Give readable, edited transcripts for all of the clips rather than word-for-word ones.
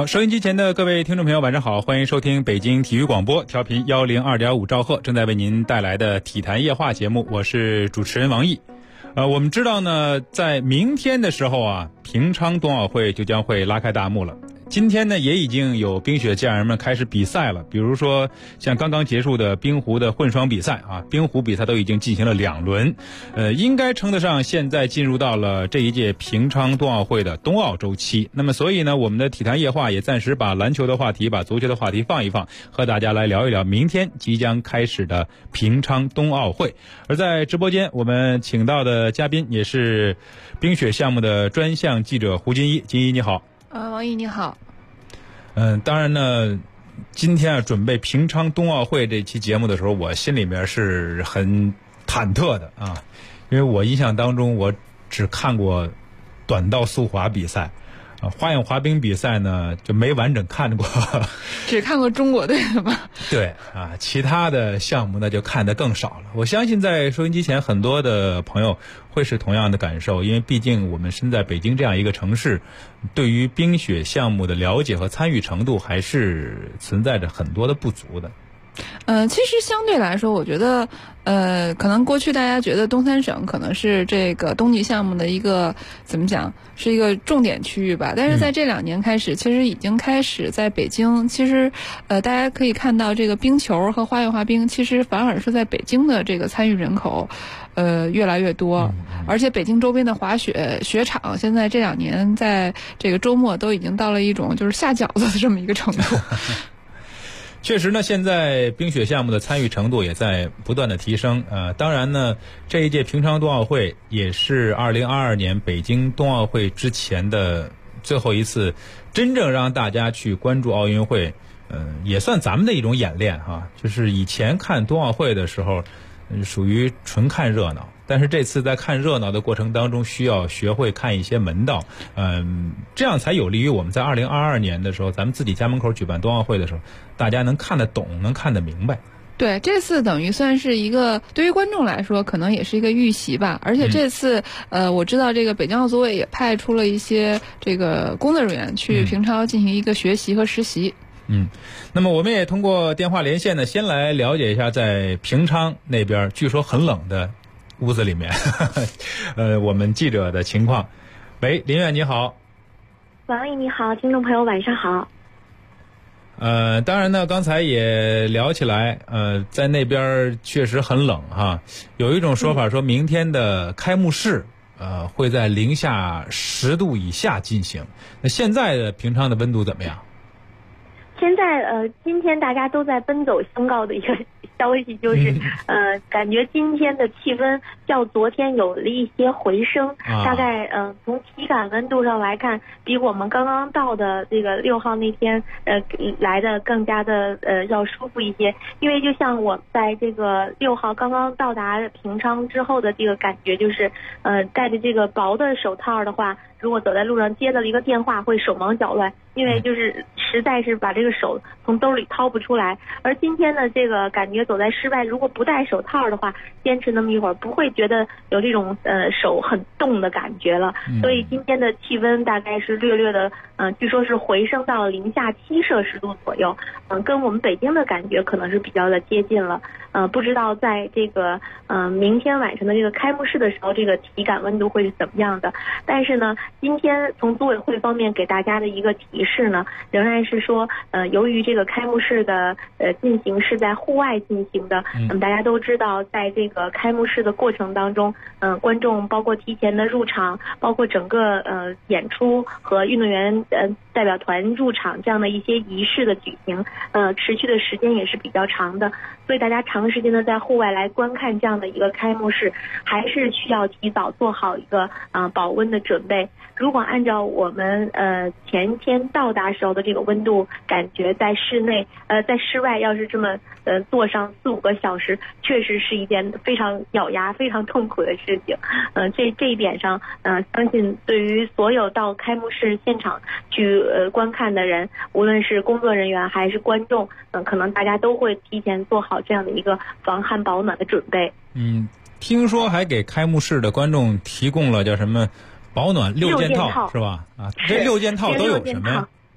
收音机前的各位听众朋友晚上好，欢迎收听北京体育广播调频102.5兆赫正在为您带来的体坛夜话节目，我是主持人王毅。我们知道呢，在明天的时候啊，平昌冬奥会就将会拉开大幕了。今天呢，也已经有冰雪健儿们开始比赛了，比如说像刚刚结束的冰壶的混双比赛啊，冰壶比赛都已经进行了2轮，应该称得上现在进入到了这一届平昌冬奥会的冬奥周期。那么所以呢，我们的体坛夜话也暂时把篮球的话题、把足球的话题放一放，和大家来聊一聊明天即将开始的平昌冬奥会。而在直播间，我们请到的嘉宾也是冰雪项目的专项记者胡金一。金一你好。 王毅你好。 当然呢，今天啊准备平昌冬奥会这期节目的时候，我心里面是很忐忑的啊，因为我印象当中我只看过短道速滑比赛。花样滑冰比赛呢就没完整看过， 只看过中国队的吧？ 对啊，其他的项目那就看得更少了。我相信在收音机前很多的朋友会是同样的感受，因为毕竟我们身在北京这样一个城市，对于冰雪项目的了解和参与程度还是存在着很多的不足的。 其实相对来说，我觉得，可能过去大家觉得东三省可能是这个冬季项目的一个怎么讲，是一个重点区域吧。但是在这2年开始，其实已经开始在北京，其实，大家可以看到这个冰球和花样滑冰，其实反而是在北京的这个参与人口，越来越多。而且北京周边的滑雪雪场，现在这2年在这个周末都已经到了一种就是下饺子的这么一个程度。 确实呢，现在冰雪项目的参与程度也在不断的提升。当然呢，这一届平昌冬奥会也是2022年北京冬奥会之前的最后一次真正让大家去关注奥运会。也算咱们的一种演练哈。就是以前看冬奥会的时候，属于纯看热闹。但是这次在看热闹的过程当中，需要学会看一些门道，这样才有利于我们在2022年的时候，咱们自己家门口举办冬奥会的时候，大家能看得懂，能看得明白。 对，这次等于算是一个对于观众来说，可能也是一个预习吧。而且这次，我知道这个北京奥组委也派出了一些这个工作人员去平昌进行一个学习和实习。 那么我们也通过电话连线呢，先来了解一下在平昌那边据说很冷的屋子里面我们记者的情况。喂，林远你好。 王毅你好，听众朋友晚上好。 当然呢，刚才也聊起来，在那边确实很冷哈。有一种说法说明天的开幕式会在零下10度以下进行。那现在的平昌的温度怎么样？ 现在今天大家都在奔走相告的一个消息就是，感觉今天的气温较昨天有了一些回升，大概从体感温度上来看，比我们刚刚到的这个6号那天来的更加的要舒服一些。因为就像我在这个6号刚刚到达平昌之后的这个感觉，就是戴着这个薄的手套的话，如果走在路上接到了一个电话，会手忙脚乱，因为就是实在是把这个手从兜里掏不出来。而今天的这个感觉，走在室外，如果不戴手套的话，坚持那么一会儿，不会觉得有这种手很冻的感觉了。所以今天的气温大概是略略的，据说是回升到了零下7摄氏度左右，跟我们北京的感觉可能是比较的接近了。不知道在这个明天晚上的这个开幕式的时候，这个体感温度会是怎么样的？但是呢，今天从组委会方面给大家的一个提示呢，仍然是说，由于这个开幕式的进行是在户外进行的，大家都知道，在这个开幕式的过程当中，观众包括提前的入场，包括整个演出和运动员代表团入场这样的一些仪式的举行，持续的时间也是比较长的，所以大家长时间的在户外来观看这样的一个开幕式，还是需要提早做好一个保温的准备。如果按照我们前天到达时候的这个温度，感觉在室内在室外要是这么坐上4-5个小时，确实是一件非常咬牙非常痛苦的事情。这一点上相信对于所有到开幕式现场去观看的人，无论是工作人员还是观众，可能大家都会提前做好这样的一个防寒保暖的准备。 听说还给开幕式的观众提供了叫什么保暖6件套是吧？这6件套都有什么呀？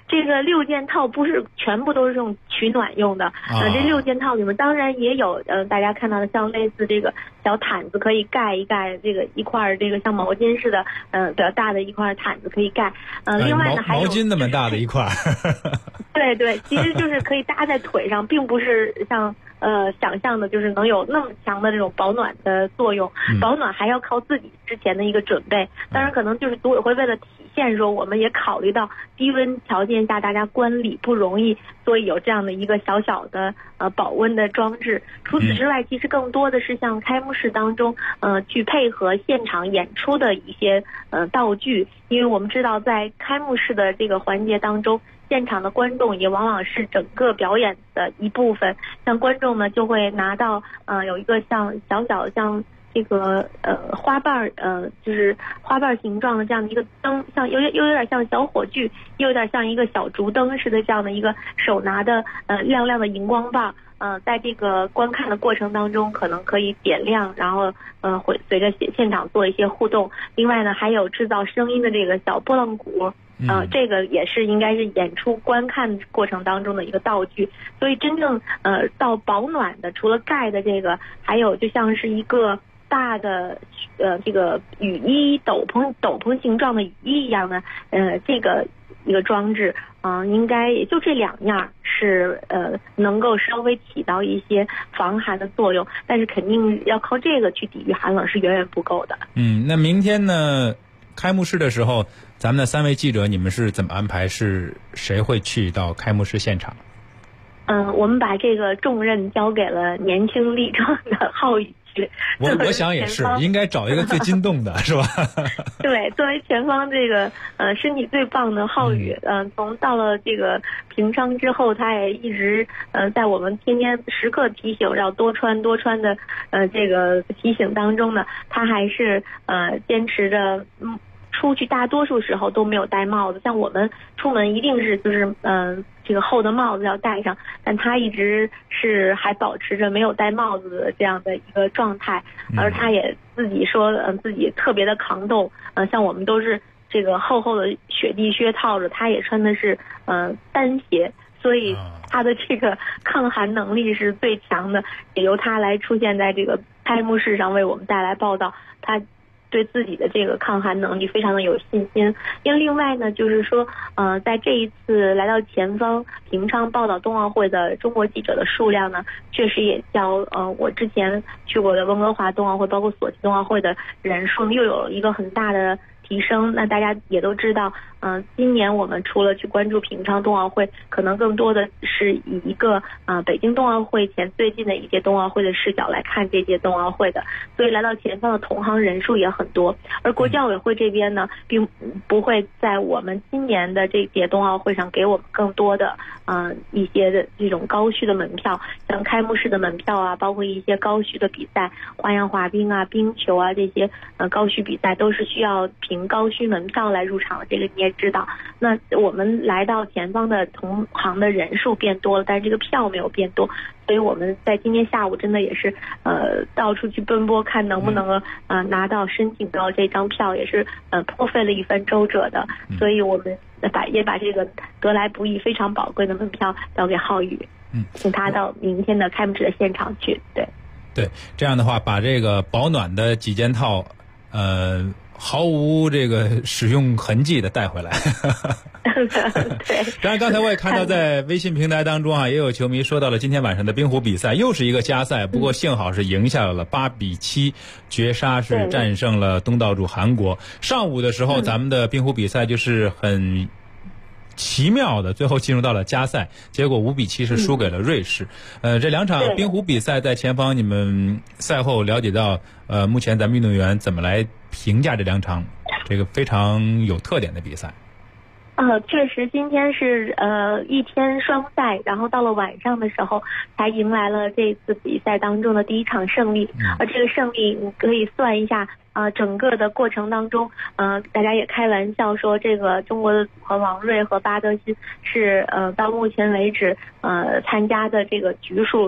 这个6件套不是全部都是这种取暖用的，这6件套里面当然也有大家看到的像类似这个小毯子可以盖一盖，这个一块这个像毛巾似的比较大的一块毯子可以盖，另外呢还有毛巾那么大的一块对对，其实就是可以搭在腿上，并不是像想象的就是能有那么强的这种保暖的作用，保暖还要靠自己之前的一个准备，当然可能就是组委会为了体现说我们也考虑到低温条件下大家观礼不容易，所以有这样的一个小小的保温的装置。除此之外，其实更多的是像开幕式当中去配合现场演出的一些道具，因为我们知道在开幕式的这个环节当中，现场的观众也往往是整个表演的一部分，像观众呢就会拿到有一个像小像这个花瓣就是花瓣形状的这样的一个灯，像又有点像小火炬，又有点像一个小烛灯似的这样的一个手拿的亮亮的荧光棒，在这个观看的过程当中可能可以点亮，然后会随着现场做一些互动。另外呢还有制造声音的这个小拨浪鼓，这个也是应该是演出观看过程当中的一个道具。所以真正到保暖的，除了盖的这个，还有就像是一个大的这个雨衣斗篷形状的雨衣一样的这个一个装置，应该也就这2样是能够稍微起到一些防寒的作用，但是肯定要靠这个去抵御寒冷是远远不够的。 那明天呢开幕式的时候，咱们的3位记者你们是怎么安排？是谁会去到开幕式现场？ 我们把这个重任交给了年轻力壮的浩宇。 我想也是，应该找一个最筋动的是吧？ 对，作为前方这个身体最棒的浩宇，从到了这个平昌之后，他也一直在我们天天时刻提醒要多穿的这个提醒当中呢，他还是坚持着出去大多数时候都没有戴帽子，像我们出门一定是就是这个厚的帽子要戴上，但他一直是还保持着没有戴帽子的这样的一个状态，而他也自己说自己特别的抗冻，像我们都是这个厚厚的雪地靴套着，他也穿的是单鞋，所以他的这个抗寒能力是最强的，也由他来出现在这个开幕式上为我们带来报道，他对自己的这个抗寒能力非常的有信心。因为另外呢就是说在这一次来到前方平昌报道冬奥会的中国记者的数量呢，确实也较我之前去过的温哥华冬奥会包括索契冬奥会的人数又有一个很大的提升。那大家也都知道今年我们除了去关注平昌冬奥会，可能更多的是以一个北京冬奥会前最近的一届冬奥会的视角来看这届冬奥会的，所以来到前方的同行人数也很多。而国际奥委会这边呢并不会在我们今年的这届冬奥会上给我们更多的一些的这种高需的门票，像开幕式的门票啊，包括一些高需的比赛，花样滑冰啊、冰球啊这些高需比赛都是需要凭高需门票来入场的，这个你也知道。那我们来到前方的同行的人数变多了，但是这个票没有变多，所以我们在今天下午真的也是到处去奔波，看能不能拿到申请到这张票，也是颇费了一番周折的。所以我们也把这个得来不易非常宝贵的门票交给浩宇，请他到明天的开幕式的现场去。 对，这样的话把这个保暖的几件套毫无这个使用痕迹的带回来。 对， 当然刚才我也看到在微信平台当中也有球迷说到了今天晚上的冰壶比赛，又是一个加赛，不过幸好是赢下了8-7，绝杀是战胜了东道主韩国。上午的时候咱们的冰壶比赛就是很奇妙的最后进入到了加赛，结果5-7是输给了瑞士。这2场冰壶比赛在前方你们赛后了解到目前咱们运动员怎么来评价这2场这个非常有特点的比赛？ 确实今天是一天双赛，然后到了晚上的时候才迎来了这次比赛当中的第1场胜利。而这个胜利你可以算一下整个的过程当中大家也开玩笑说这个中国的组合王睿和巴德辛是到目前为止参加的这个局数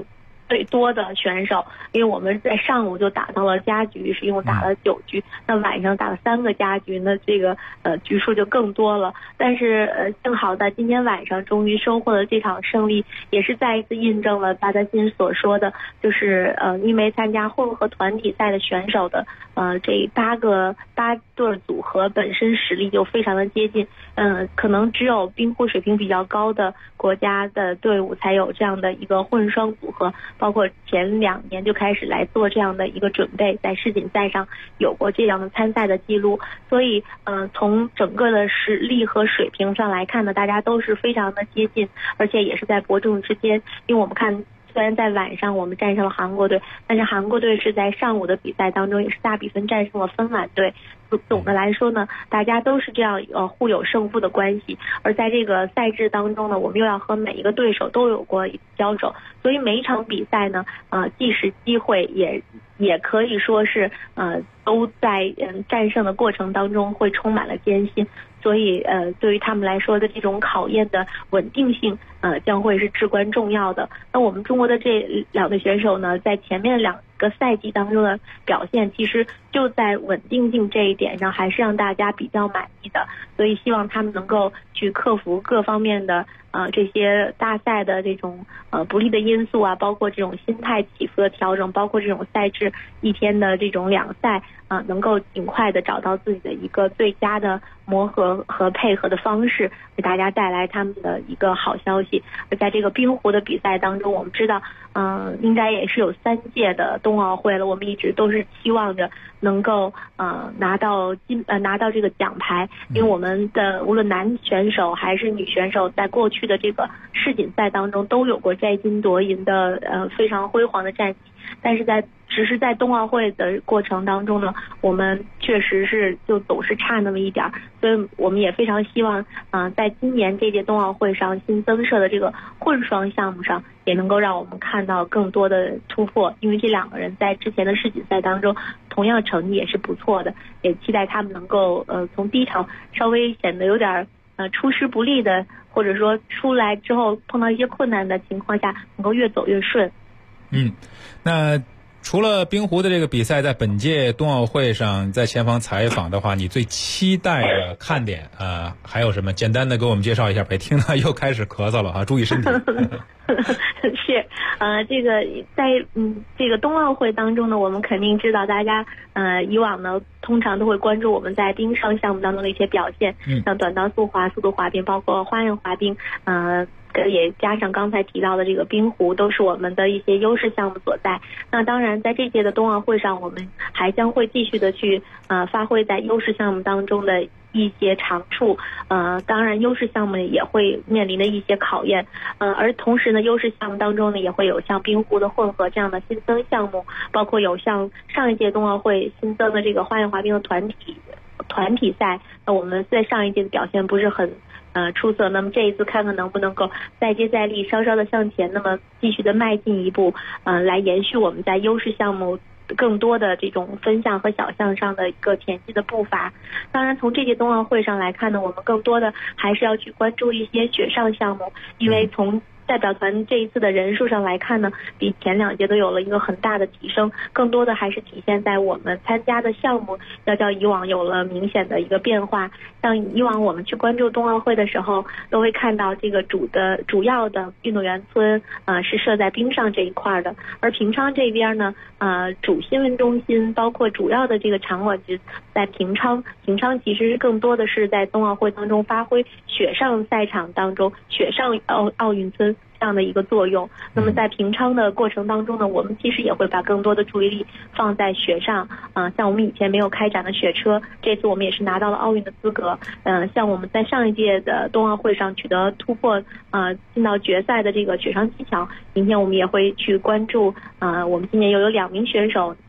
最多的选手，因为我们在上午就打到了加局，是一共打了9局，那晚上打了3个加局，那这个局数就更多了。但是幸好在今天晚上终于收获了这场胜利，也是再一次印证了巴德辛所说的，就是因为参加混合团体赛的选手的这8对组合本身实力就非常的接近，可能只有冰壶水平比较高的国家的队伍才有这样的一个混双组合，包括前2年就开始来做这样的一个准备，在世锦赛上有过这样的参赛的记录，所以从整个的实力和水平上来看呢，大家都是非常的接近，而且也是在伯仲之间。因为我们看，虽然在晚上我们战胜了韩国队，但是韩国队是在上午的比赛当中也是大比分战胜了芬兰队。总的来说呢，大家都是这样互有胜负的关系。而在这个赛制当中呢，我们又要和每一个对手都有过交手，所以每一场比赛呢，既是机会，也可以说是都在战胜的过程当中会充满了艰辛。所以对于他们来说的这种考验的稳定性将会是至关重要的。那我们中国的这2队选手呢，在前面2个赛季当中的表现，其实就在稳定性这一点上还是让大家比较满意的，所以希望他们能够去克服各方面的这些大赛的这种不利的因素啊，包括这种心态起伏的调整，包括这种赛制1天的这种2赛能够尽快的找到自己的一个最佳的磨合和配合的方式，给大家带来他们的一个好消息。而在这个冰壶的比赛当中，我们知道应该也是有3届的冬奥会了，我们一直都是期望着能够拿到这个奖牌，因为我们的无论男选手还是女选手，在过去的这个世锦赛当中都有过摘金夺银的非常辉煌的战绩，但是只是在冬奥会的过程当中呢，我们确实是就总是差那么一点，所以我们也非常希望在今年这届冬奥会上新增设的这个混双项目上，也能够让我们看到更多的突破，因为这2个人在之前的世锦赛当中同样成绩也是不错的，也期待他们能够从第一场稍微显得有点出师不利的，或者说出来之后碰到一些困难的情况下，能够越走越顺。 那除了冰壶的这个比赛，在本届冬奥会上，在前方采访的话，你最期待的看点还有什么？简单的给我们介绍一下。别听他又开始咳嗽了注意身体。 是这个在这个冬奥会当中呢，我们肯定知道大家以往呢通常都会关注我们在冰上项目当中的一些表现，像短道速滑、速度滑冰，包括花样滑冰，也加上刚才提到的这个冰壶，都是我们的一些优势项目所在。那当然在这届的冬奥会上，我们还将会继续的去发挥在优势项目当中的一些长处，当然优势项目也会面临的一些考验，而同时呢，优势项目当中呢也会有像冰壶的混合这样的新增项目，包括有像上一届冬奥会新增的这个花样滑冰的团体赛。那我们在上一届的表现不是很出色，那么这一次看看能不能够再接再厉，稍稍的向前，那么继续的迈进一步，来延续我们在优势项目更多的这种分项和小项上的一个前进的步伐。当然从这届冬奥会上来看呢，我们更多的还是要去关注一些雪上项目，因为从代表团这一次的人数上来看呢，比前2届都有了一个很大的提升，更多的还是体现在我们参加的项目要较以往有了明显的一个变化。像以往我们去关注冬奥会的时候，都会看到这个主要的运动员村是设在冰上这一块的，而平昌这边呢主新闻中心包括主要的这个场馆就在平昌其实更多的是在冬奥会当中发挥雪上赛场当中雪上奥运村这样的一个作用。那么在平昌的过程当中呢，我们其实也会把更多的注意力放在雪上，像我们以前没有开展的雪车，这次我们也是拿到了奥运的资格。像我们在上一届的冬奥会上取得突破，进到决赛的这个雪上七巧，明天我们也会去关注，我们今年又有2名选手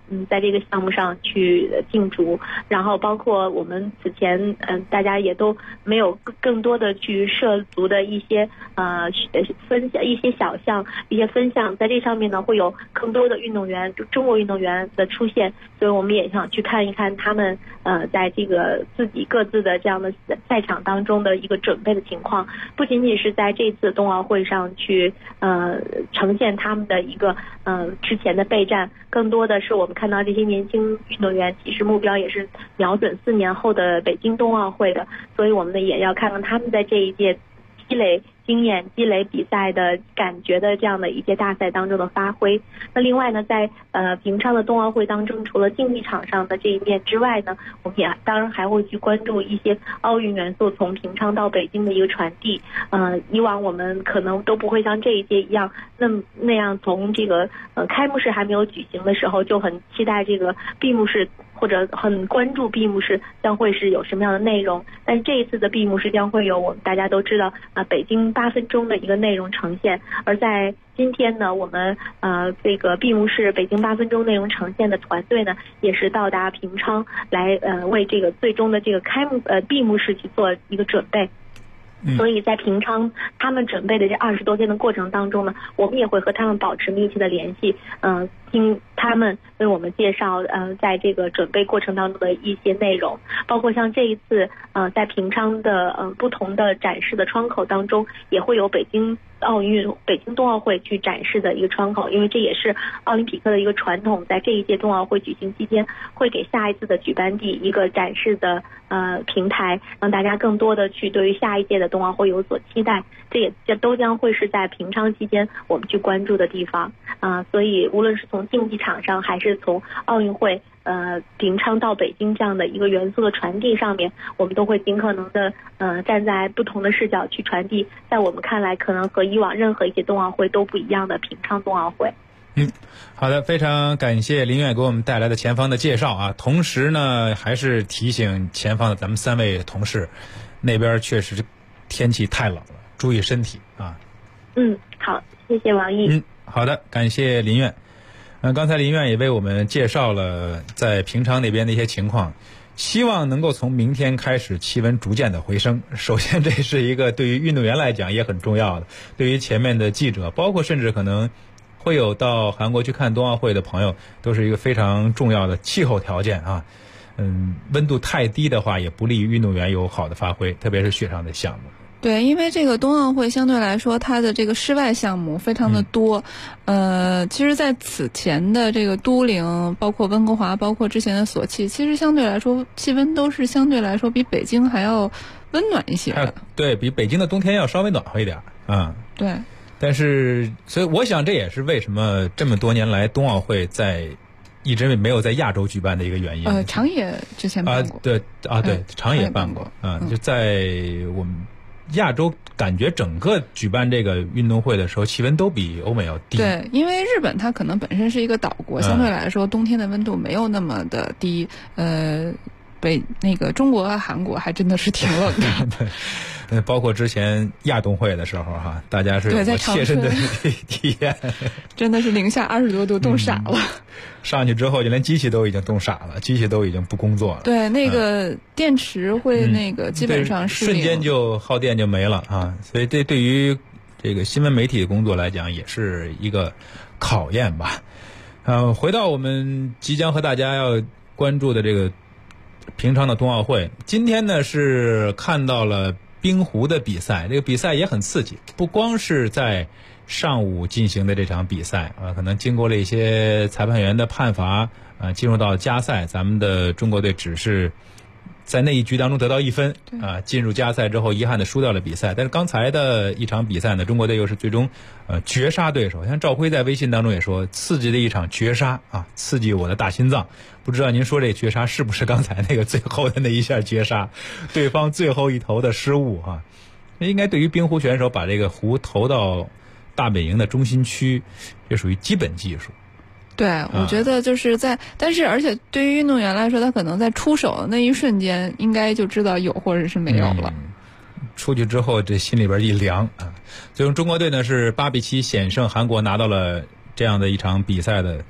在这个项目上去竞逐，然后包括我们此前大家也都没有更多的去涉足的一些分项、一些小项、一些分项，在这上面呢会有更多的运动员，中国运动员的出现，所以我们也想去看一看他们在这个自己各自的这样的赛场当中的一个准备的情况，不仅仅是在这次冬奥会上去呈现他们的一个之前的备战，更多的是我们看到这些年轻运动员其实目标也是瞄准4年后的北京冬奥会的，所以我们呢也要看看他们在这一届积累经验、积累比赛的感觉的这样的一些大赛当中的发挥。那另外呢，在平昌的冬奥会当中，除了竞技场上的这一面之外呢，我们也当然还会去关注一些奥运元素从平昌到北京的一个传递。以往我们可能都不会像这一届一样那样从这个开幕式还没有举行的时候就很期待这个闭幕式，或者很关注闭幕式将会是有什么样的内容。但是这一次的闭幕式将会有我们大家都知道北京8分钟的一个内容呈现，而在今天呢，我们这个闭幕式北京8分钟内容呈现的团队呢，也是到达平昌来为这个最终的这个闭幕式去做一个准备。所以在平昌他们准备的这20多天的过程当中呢，我们也会和他们保持密切的联系，听他们为我们介绍在这个准备过程当中的一些内容，包括像这一次在平昌的不同的展示的窗口当中，也会有北京冬奥会去展示的一个窗口，因为这也是奥林匹克的一个传统，在这一届冬奥会举行期间会给下一次的举办地一个展示的平台，让大家更多的去对于下一届的冬奥会有所期待，这都将会是在平昌期间我们去关注的地方所以无论是从竞技场上还是从奥运会平昌到北京这样的一个元素的传递上面，我们都会尽可能的站在不同的视角去传递在我们看来可能和以往任何一届冬奥会都不一样的平昌冬奥会。 好的，非常感谢林苑给我们带来的前方的介绍啊。同时呢，还是提醒前方的咱们3位同事，那边确实天气太冷了，注意身体啊。 好，谢谢王毅。 好的，感谢林苑。刚才林苑也为我们介绍了在平昌那边的一些情况，希望能够从明天开始气温逐渐的回升。首先这是一个对于运动员来讲也很重要的，对于前面的记者，包括甚至可能会有到韩国去看冬奥会的朋友，都是一个非常重要的气候条件啊。温度太低的话也不利于运动员有好的发挥，特别是雪上的项目。 对，因为这个冬奥会相对来说它的这个室外项目非常的多，其实在此前的这个都灵，包括温哥华，包括之前的索契，其实相对来说气温都是相对来说比北京还要温暖一些的。 对，比北京的冬天要稍微暖和一点对。 但是所以我想这也是为什么这么多年来冬奥会一直没有在亚洲举办的一个原因。 长野之前办过。 对，长野办过就在我们亚洲，感觉整个举办这个运动会的时候气温都比欧美要低。 对，因为日本它可能本身是一个岛国，相对来说冬天的温度没有那么的低。那个中国和韩国还真的是挺冷的。 对，包括之前亚冬会的时候大家是有过切身的体验， 真的是零下20多度，冻傻了。 上去之后就连机器都已经冻傻了，机器都已经不工作了。 对，那个电池会基本上是瞬间就耗电就没了所以这对于这个新闻媒体的工作来讲也是一个考验吧。回到我们即将和大家要关注的这个平昌的冬奥会，今天呢是看到了冰壶的比赛，这个比赛也很刺激，不光是在上午进行的这场比赛可能经过了一些裁判员的判罚进入到加赛，咱们的中国队只是在那一局当中得到1分进入加赛之后遗憾的输掉了比赛。但是刚才的一场比赛呢，中国队又是最终绝杀对手。像赵辉在微信当中也说，刺激的一场绝杀刺激我的大心脏。不知道您说这绝杀是不是刚才那个最后的那一下绝杀，对方最后一投的失误应该对于冰壶选手把这个壶投到大本营的中心区，这属于基本技术。 对，我觉得就是但是而且对于运动员来说，他可能在出手的那一瞬间应该就知道有或者是没有了。 出去之后这心里边一凉最终中国队呢是8-7险胜韩国，拿到了这样的一场比赛的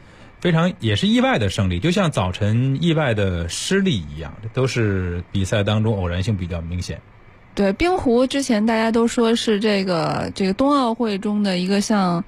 非常也是意外的胜利，就像早晨意外的失利一样，都是比赛当中偶然性比较明显。 对，冰壶之前大家都说是这个冬奥会中的一个像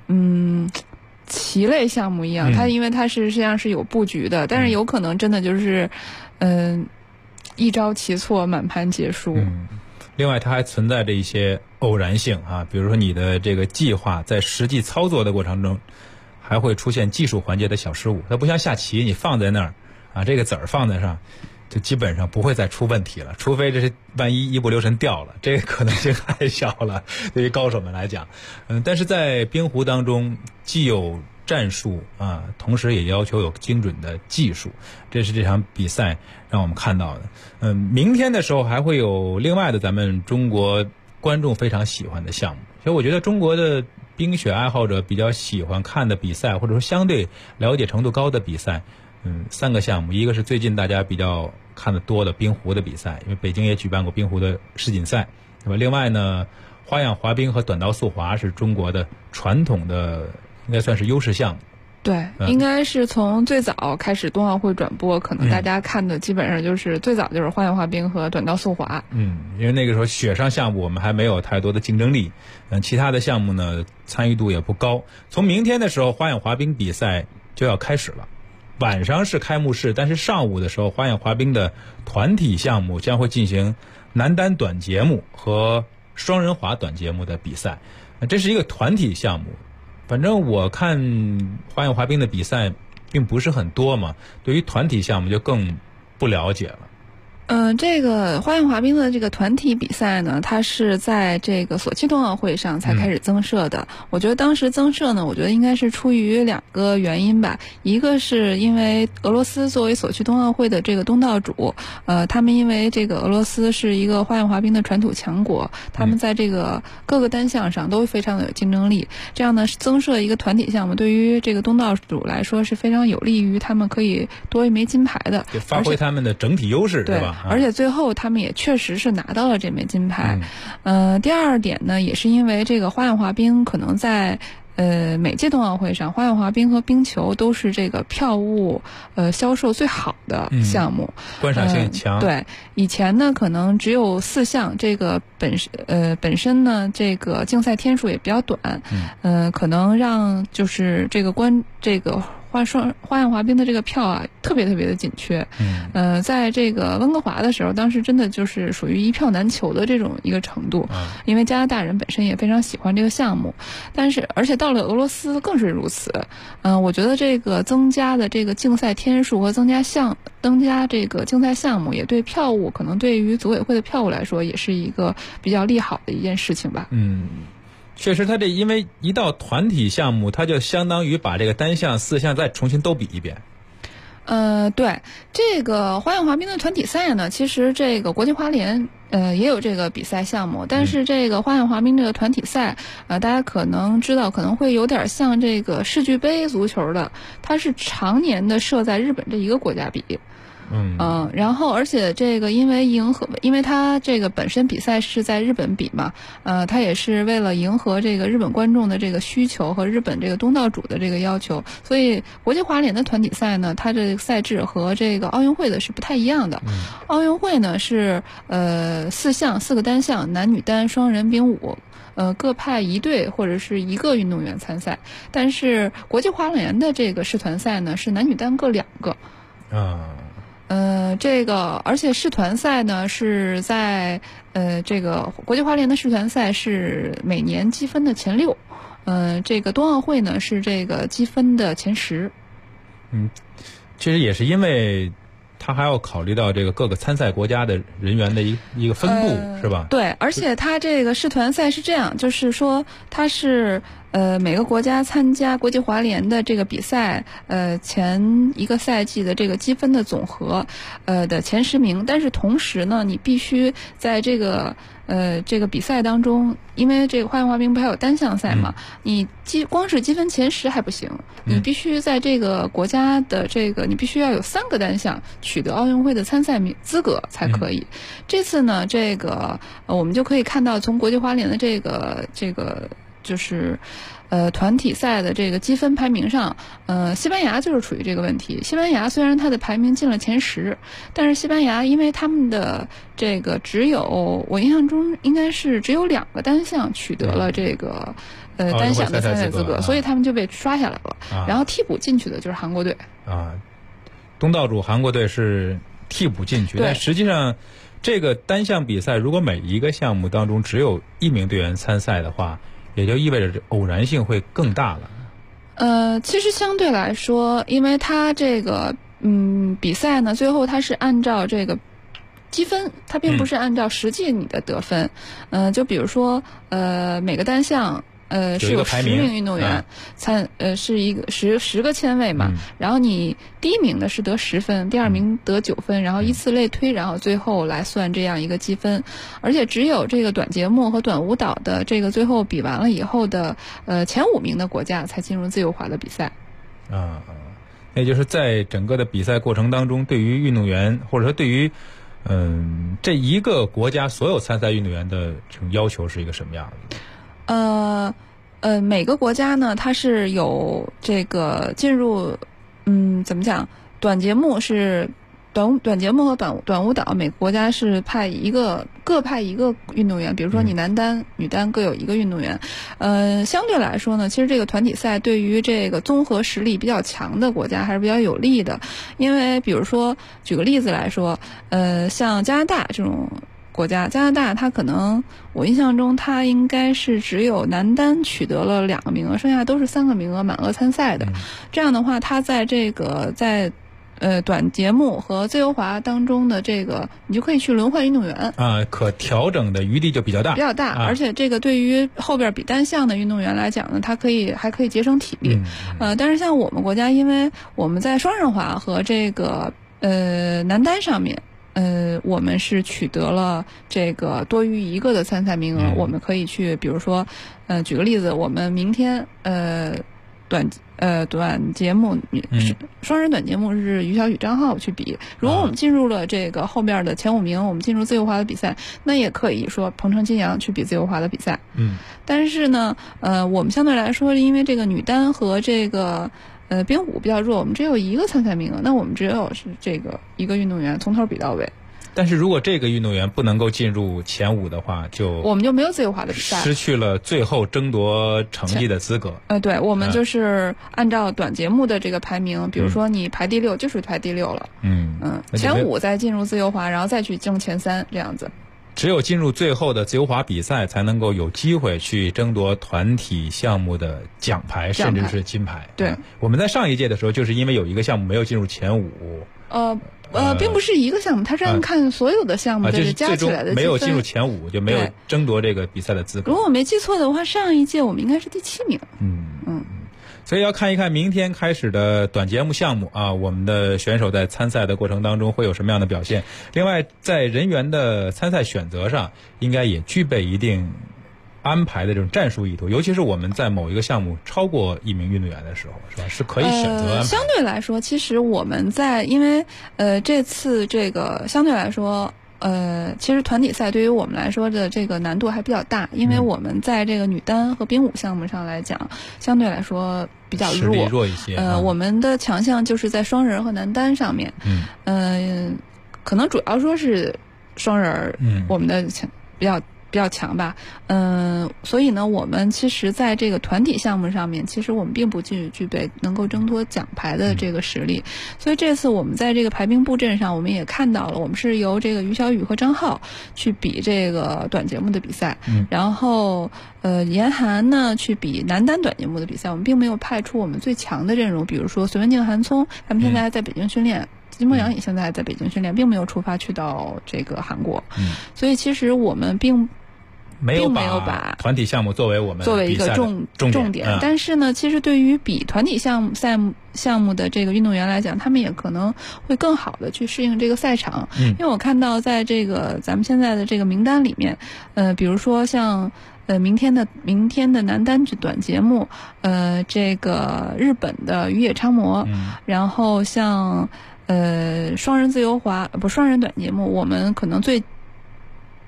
棋类项目一样，它因为它实际上是有布局的，但是有可能真的就是一招棋错，满盘皆输。 另外它还存在着一些偶然性啊，比如说你的这个计划在实际操作的过程中还会出现技术环节的小失误。它不像下棋，你放在那儿啊，这个子儿放在上就基本上不会再出问题了，除非这是万一一不留神掉了，这个可能性太小了，对于高手们来讲。但是在冰壶当中既有战术啊，同时也要求有精准的技术，这是这场比赛让我们看到的。明天的时候还会有另外的咱们中国观众非常喜欢的项目，所以我觉得中国的冰雪爱好者比较喜欢看的比赛，或者说相对了解程度高的比赛，3个项目，一个是最近大家比较看得多的冰壶的比赛，因为北京也举办过冰壶的世锦赛，对吧？另外呢，花样滑冰和短道速滑是中国的传统的应该算是优势项目。 对，应该是从最早开始冬奥会转播，可能大家看的基本上就是最早就是花样滑冰和短道速滑。 因为那个时候雪上项目我们还没有太多的竞争力，其他的项目呢参与度也不高。从明天的时候，花样滑冰比赛就要开始了。晚上是开幕式，但是上午的时候，花样滑冰的团体项目将会进行男单短节目和双人滑短节目的比赛。这是一个团体项目，反正我看花样滑冰的比赛并不是很多嘛，对于团体项目就更不了解了。 这个花样滑冰的这个团体比赛呢，它是在这个索契冬奥会上才开始增设的。我觉得当时增设呢，我觉得应该是出于2个原因吧。一个是因为俄罗斯作为索契冬奥会的这个东道主，他们因为这个俄罗斯是一个花样滑冰的传统强国，他们在这个各个单项上都非常的有竞争力。这样呢，增设一个团体项目，对于这个东道主来说是非常有利于他们可以多一枚金牌的， 发挥他们的整体优势， 对吧？ 而且最后他们也确实是拿到了这枚金牌。第二点呢，也是因为这个花样滑冰可能在每届冬奥会上，花样滑冰和冰球都是这个票务销售最好的项目， 观赏性强。 对，以前呢可能只有4项，这个本身呢这个竞赛天数也比较短，可能让就是这个花样滑冰的这个票啊，特别特别的紧缺。在这个温哥华的时候，当时真的就是属于一票难求的这种一个程度。因为加拿大人本身也非常喜欢这个项目，而且到了俄罗斯更是如此。我觉得这个增加的这个竞赛天数和增加这个竞赛项目，也对票务可能对于组委会的票务来说，也是一个比较利好的一件事情吧。 确实，它这因为一到团体项目，它就相当于把这个单项4项再重新都比一遍。 对，这个花样滑冰的团体赛呢，其实这个国际滑联也有这个比赛项目，但是这个花样滑冰这个团体赛大家可能知道，可能会有点像这个世俱杯足球的，它是常年的设在日本这一个国家比。然后而且这个因为它这个本身比赛是在日本比嘛，它也是为了迎合这个日本观众的这个需求和日本这个东道主的这个要求，所以国际滑联的团体赛呢，它这个赛制和这个奥运会的是不太一样的。奥运会呢是4个单项，男女单、双人、冰舞。各派1队或者是1个运动员参赛，但是国际滑联的这个世团赛呢是男女单各2个。这个而且世团赛呢是在这个国际滑联的世团赛是每年积分的前6，这个冬奥会呢是这个积分的前10。 其实也是因为他还要考虑到这个各个参赛国家的人员的一个分布，是吧？ 对，而且他这个世团赛是这样，就是说他是每个国家参加国际滑联的这个比赛，前一个赛季的这个积分的总和，的前10名，但是同时呢，你必须在这个比赛当中，因为这个花样滑冰不还有单项赛嘛，你光是积分前10还不行，你必须在这个国家的你必须要有3个单项取得奥运会的参赛资格才可以。这次呢，我们就可以看到从国际滑联的这个就是团体赛的这个积分排名上，西班牙就是处于这个问题。西班牙虽然它的排名进了前10，但是西班牙因为他们的这个只有，我印象中应该是只有2个单项取得了这个单项的参赛资格，所以他们就被刷下来了。然后替补进去的就是韩国队东道主韩国队是替补进去，但实际上这个单项比赛如果每一个项目当中只有1名队员参赛的话，也就意味着偶然性会更大了。 其实相对来说，因为它这个比赛呢，最后它是按照这个积分，它并不是按照实际你的得分。就比如说每个单项是有10名运动员是一个10个签位嘛，然后你第1名的是得10分，第2名得9分，然后依次类推，然后最后来算这样一个积分。而且只有这个短节目和短舞蹈的这个最后比完了以后的前5名的国家才进入自由滑的比赛。 也就是在整个的比赛过程当中，对于运动员或者说对于这一个国家所有参赛运动员的这种要求是一个什么样的？ 每个国家呢，它是有这个进入，怎么讲？短节目是短节目和短舞蹈，每个国家是各派一个运动员，比如说你男单、女单各有1个运动员。相对来说呢，其实这个团体赛对于这个综合实力比较强的国家还是比较有利的，因为比如说举个例子来说，像加拿大这种国家，加拿大它可能我印象中它应该是只有男单取得了2个名额，剩下都是3个名额满额参赛的。这样的话，它在这个短节目和自由滑当中的这个，你就可以去轮换运动员可调整的余地就比较大， 而且这个对于后边比单项的运动员来讲呢，它还可以节省体力。但是像我们国家，因为我们在双人滑和这个男单上面。我们是取得了这个多于1个的参赛名额，我们可以去，比如说，举个例子，我们明天短节目双人短节目是于小雨、张浩去比。如果我们进入了这个后边的前5名，我们进入自由滑的比赛，那也可以说彭程、金阳去比自由滑的比赛。但是呢，我们相对来说，因为这个女单和这个冰舞比较弱，我们只有1个参赛名额，那我们只有是这个1个运动员从头比到尾。 但是如果这个运动员不能够进入前5的话， 我们就没有自由滑的比赛， 失去了最后争夺成绩的资格。 对，我们就是按照短节目的这个排名，比如说你排第6，就是排第6了。前5再进入自由滑，然后再去争前3这样子。 只有进入最后的自由滑比赛，才能够有机会去争夺团体项目的奖牌，甚至是金牌。 对， 我们在上一届的时候，就是因为有一个项目没有进入前5。 并不是一个项目，它是按看所有的项目的加起来的积分。 没有进入前5，就没有争夺这个比赛的资格。 如果我没记错的话，上一届我们应该是第7名。 所以要看一看明天开始的短节目项目我们的选手在参赛的过程当中会有什么样的表现。另外，在人员的参赛选择上，应该也具备一定安排的这种战术意图，尤其是我们在某一个项目超过1名运动员的时候，是吧？是可以选择安排。 相对来说，其实我们因为这次这个相对来说。其实团体赛对于我们来说的这个难度还比较大，因为我们在这个女单和冰舞项目上来讲，相对来说比较实力弱一些。 我们的强项就是在双人和男单上面。可能主要说是双人，我们的比较强吧。所以呢，我们其实在这个团体项目上面，其实我们并不具备能够争夺奖牌的这个实力。所以这次我们在这个排兵布阵上，我们也看到了，我们是由这个于小雨和张浩去比这个短节目的比赛，然后严寒呢去比男单短节目的比赛。我们并没有派出我们最强的阵容，比如说隋文静、韩聪，他们现在还在北京训练。金梦阳也现在还在北京训练，并没有出发去到这个韩国。所以其实我们并没有把团体项目作为一个重点。但是呢，其实对于比团体项目的这个运动员来讲，他们也可能会更好的去适应这个赛场。因为我看到在这个咱们现在的这个名单里面，比如说像明天的男单短节目，这个日本的宇野昌磨，然后像双人自由滑双人短节目，我们可能最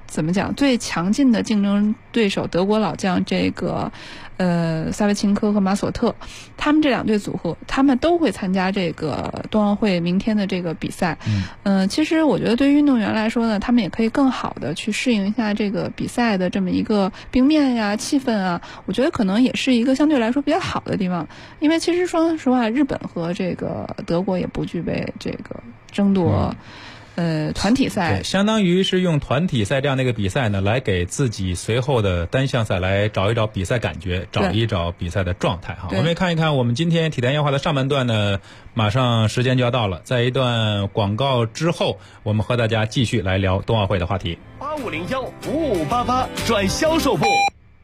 怎么讲最强劲的竞争对手德国老将这个萨维琴科和马索特，他们这2队组合，他们都会参加这个冬奥会明天的这个比赛。其实我觉得对于运动员来说呢，他们也可以更好的去适应一下这个比赛的这么一个冰面呀、气氛啊，我觉得可能也是一个相对来说比较好的地方。因为其实说实话，日本和这个德国也不具备这个争夺团体赛， 相当于是用团体赛这样的一个比赛呢，来给自己随后的单项赛来找一找比赛感觉，找一找比赛的状态哈。我们也看一看我们今天体坛夜话的上半段呢，马上时间就要到了，在一段广告之后，我们和大家继续来聊冬奥会的话题。 8501-5588转销售部。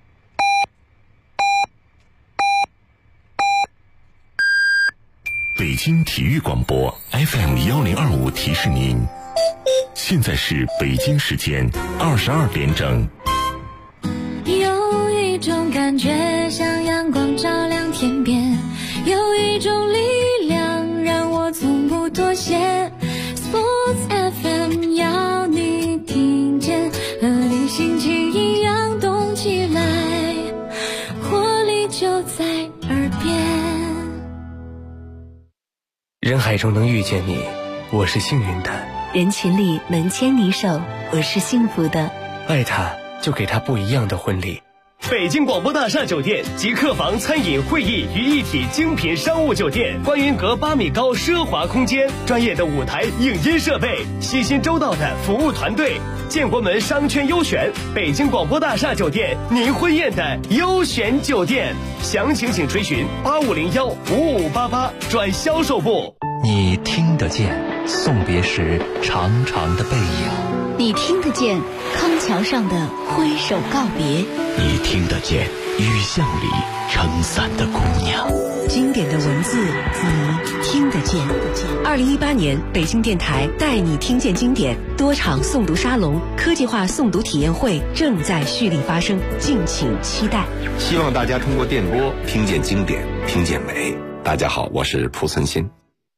北京体育广播 FM1025提示您，现在是北京时间22点整。 有一种感觉像阳光照亮天边，有一种力量让我从不妥协。 Sports FM 要你听见，和你心情一样动起来，活力就在耳边。 人海中能遇见你，我是幸运的； 人群里能牵你手，我是幸福的。 爱他，就给他不一样的婚礼。 北京广播大厦酒店集客房、餐饮、会议于一体精品商务酒店，观云阁8米高奢华空间，专业的舞台影音设备，细心周到的服务团队。建国门商圈优选，北京广播大厦酒店，您婚宴的优选酒店。详情请垂询8501-5588转销售部。 你听得见送别时长长的背影， 你听得见康桥上的挥手告别， 你听得见雨巷里撑伞的姑娘。 经典的文字你听得见。2018年北京电台带你听见经典多场诵读沙龙、科技化诵读体验会正在蓄力发生，敬请期待。 希望大家通过电波听见经典，听见美。大家好，我是蒲存昕。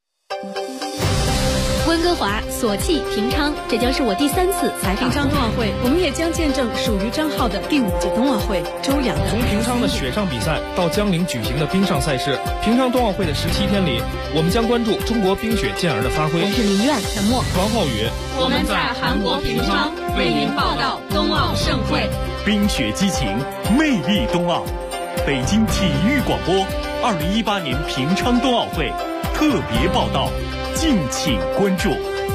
温哥华、索契、平昌，这将是我第3次采访平昌冬奥会，我们也将见证属于张浩的第5届冬奥会。周2 从平昌的雪上比赛到江陵举行的冰上赛事，平昌冬奥会的17天里，我们将关注中国冰雪健儿的发挥。 我是林苑、陈默、 王浩宇， 我们在韩国平昌为您报道冬奥盛会。 冰雪激情，魅力冬奥。北京体育广播2018年平昌冬奥会特别报道，敬请关注。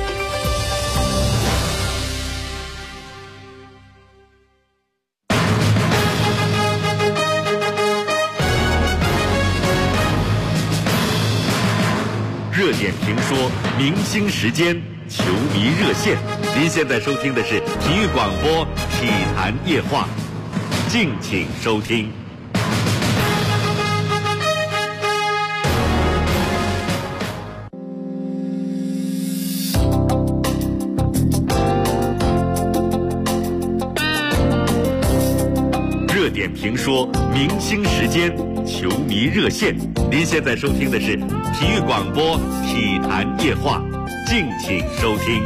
热点评说，明星时间，球迷热线。您现在收听的是体育广播体坛夜话，敬请收听。热点评说，明星时间，球迷热线。您现在收听的是体育广播体坛夜话，敬请收听。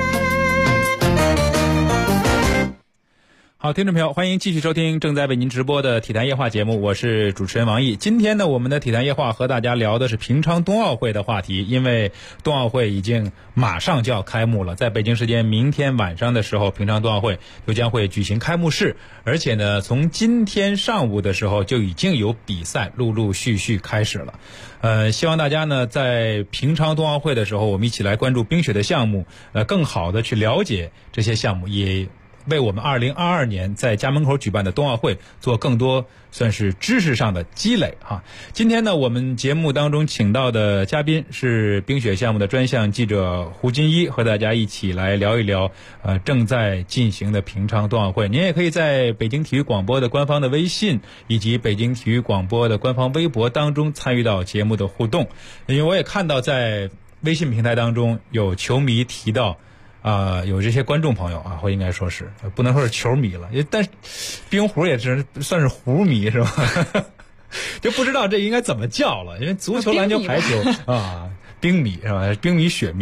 好，听众朋友，欢迎继续收听正在为您直播的体坛夜话节目，我是主持人王毅。今天呢，我们的体坛夜话和大家聊的是平昌冬奥会的话题，因为冬奥会已经马上就要开幕了，在北京时间明天晚上的时候，平昌冬奥会就将会举行开幕式，而且呢，从今天上午的时候就已经有比赛陆陆续续开始了。希望大家呢在平昌冬奥会的时候，我们一起来关注冰雪的项目，更好的去了解这些项目，也为我们2022年在家门口举办的冬奥会做更多算是知识上的积累哈。今天呢，我们节目当中请到的嘉宾是冰雪项目的专项记者胡金一，和大家一起来聊一聊正在进行的平昌冬奥会。您也可以在北京体育广播的官方的微信以及北京体育广播的官方微博当中参与到节目的互动，因为我也看到在微信平台当中有球迷提到有这些观众朋友啊，或应该说是不能说是球迷了，但是冰壶也是算是壶迷是吧？就不知道这应该怎么叫了，因为足球、篮球、排球冰迷是吧？冰迷、雪迷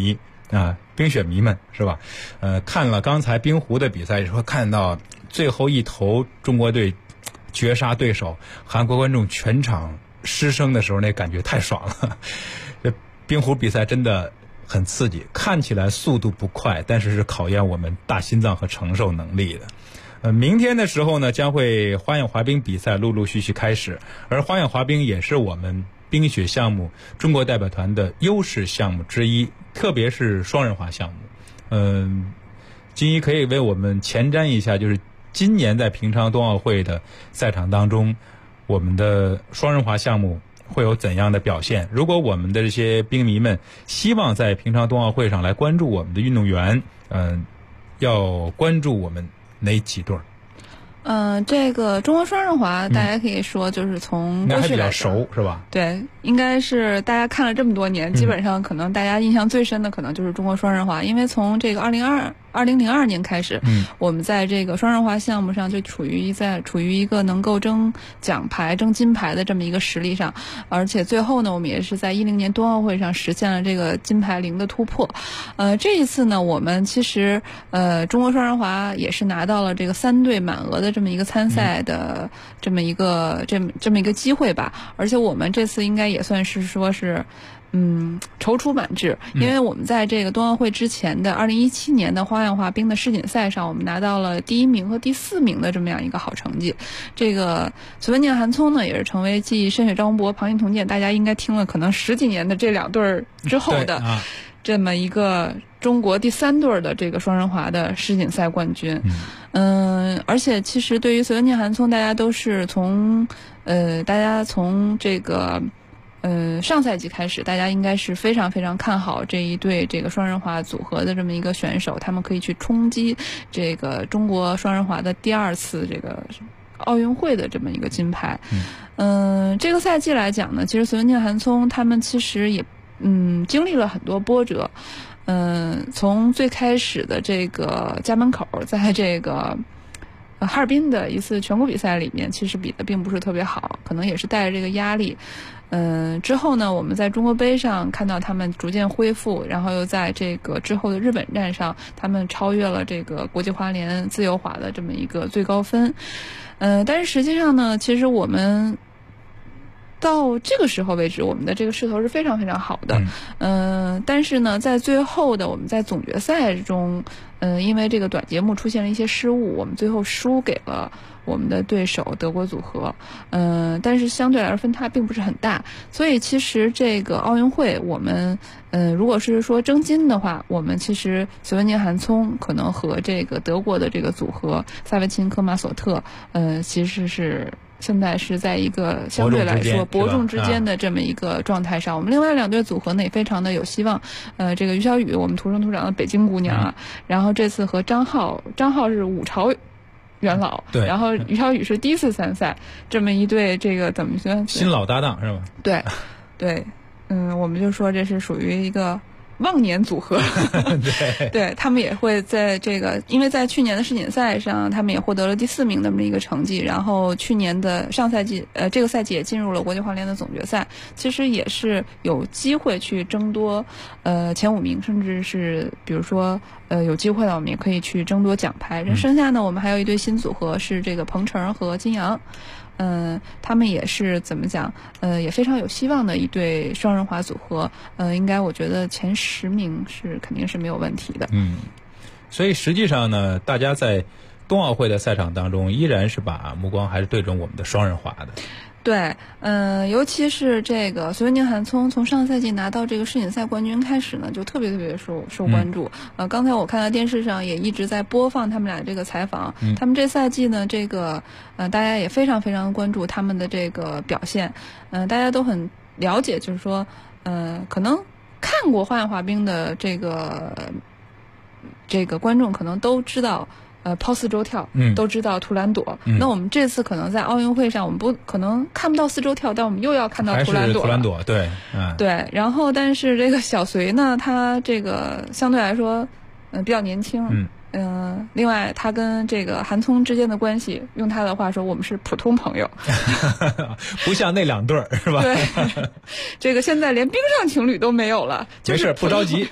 啊，冰雪迷们是吧？看了刚才冰壶的比赛，说看到最后一投中国队绝杀对手，韩国观众全场失声的时候，那感觉太爽了。这冰壶比赛真的很刺激，看起来速度不快，但是考验我们大心脏和承受能力的。明天的时候呢，将会花样滑冰比赛陆陆续续开始，而花样滑冰也是我们冰雪项目中国代表团的优势项目之一，特别是双人滑项目。金一可以为我们前瞻一下，就是今年在平昌冬奥会的赛场当中，我们的双人滑项目会有怎样的表现？如果我们的这些冰迷们希望在平昌冬奥会上来关注我们的运动员，要关注我们哪几对？ 这个中国双人滑，大家可以说就是从过去来说， 比较熟是吧？ 对，应该是大家看了这么多年，基本上可能大家印象最深的可能就是中国双人滑，因为从这个2002年开始，我们在这个双人滑项目上就处于一个能够争奖牌、争金牌的这么一个实力上，而且最后呢，我们也是在2010年冬奥会上实现了这个金牌0的突破。这一次呢，我们其实中国双人滑也是拿到了这个3队满额的这么一个参赛的这么一个机会吧，而且我们这次应该也算是说是踌躇满志，因为我们在这个冬奥会之前的2017年的花样滑冰的世锦赛上，我们拿到了第1名和第4名的这么样一个好成绩。这个隋文念、韩聪呢，也是成为继申雪、赵宏博、庞鑫、童健大家应该听了可能10几年的这2对之后的这么一个中国第3对的这个双人滑的世锦赛冠军。而且其实对于隋文念、韩聪，大家都是从这个上赛季开始，大家应该是非常非常看好这一对这个双人滑组合的这么一个选手，他们可以去冲击这个中国双人滑的第2次这个奥运会的这么一个金牌。这个赛季来讲呢，其实隋文念、韩聪他们其实也经历了很多波折。从最开始的这个家门口，在这个哈尔滨的一次全国比赛里面，其实比的并不是特别好，可能也是带着这个压力。之后呢，我们在中国杯上看到他们逐渐恢复，然后又在这个之后的日本站上，他们超越了这个国际滑联自由滑的这么一个最高分。但是实际上呢，其实我们到这个时候为止，我们的这个势头是非常非常好的。但是呢，在最后的我们在总决赛中，因为这个短节目出现了一些失误，我们最后输给了我们的对手德国组合。但是相对来说分差并不是很大，所以其实这个奥运会我们如果是说争金的话，我们其实隋文念、韩聪可能和这个德国的这个组合萨维钦、科马索特，其实是现在是在一个相对来说伯仲之间的这么一个状态上。我们另外2对组合呢也非常的有希望。这个于小雨，我们土生土长的北京姑娘啊，然后这次和张浩是5朝元老， 对， 然后于小雨是第1次参赛，这么一对这个怎么说新老搭档是吧？ 对，对，我们就说这是属于一个忘年组合。对，他们也会在这个，因为在去年的世锦赛上，他们也获得了第4名的这么一个成绩，然后去年的上赛季，这个赛季也进入了国际滑联的总决赛，其实也是有机会去争夺前5名，甚至是比如说有机会了，我们也可以去争夺奖牌。剩下呢，我们还有一对新组合是这个彭程和金阳。他们也是怎么讲？也非常有希望的一对双人滑组合。应该我觉得前10名是肯定是没有问题的。 所以实际上呢，大家在冬奥会的赛场当中，依然是把目光还是对准我们的双人滑的。 对，尤其是这个隋文念、韩聪从上赛季拿到这个世锦赛冠军开始呢，就特别特别受关注。刚才我看到电视上也一直在播放他们俩这个采访。他们这赛季呢，这个大家也非常非常关注他们的这个表现。大家都很了解，就是说，可能看过花样滑冰的这个观众可能都知道。抛4周跳，都知道图兰朵。那我们这次可能在奥运会上，我们不可能看不到4周跳，但我们又要看到图兰朵。 还是图兰朵，对， 对。然后，但是这个小隋呢，他这个相对来说，比较年轻。另外，他跟这个韩聪之间的关系，用他的话说，我们是普通朋友， 不像那2对是吧？ 对，这个现在连冰上情侣都没有了。 没事，不着急。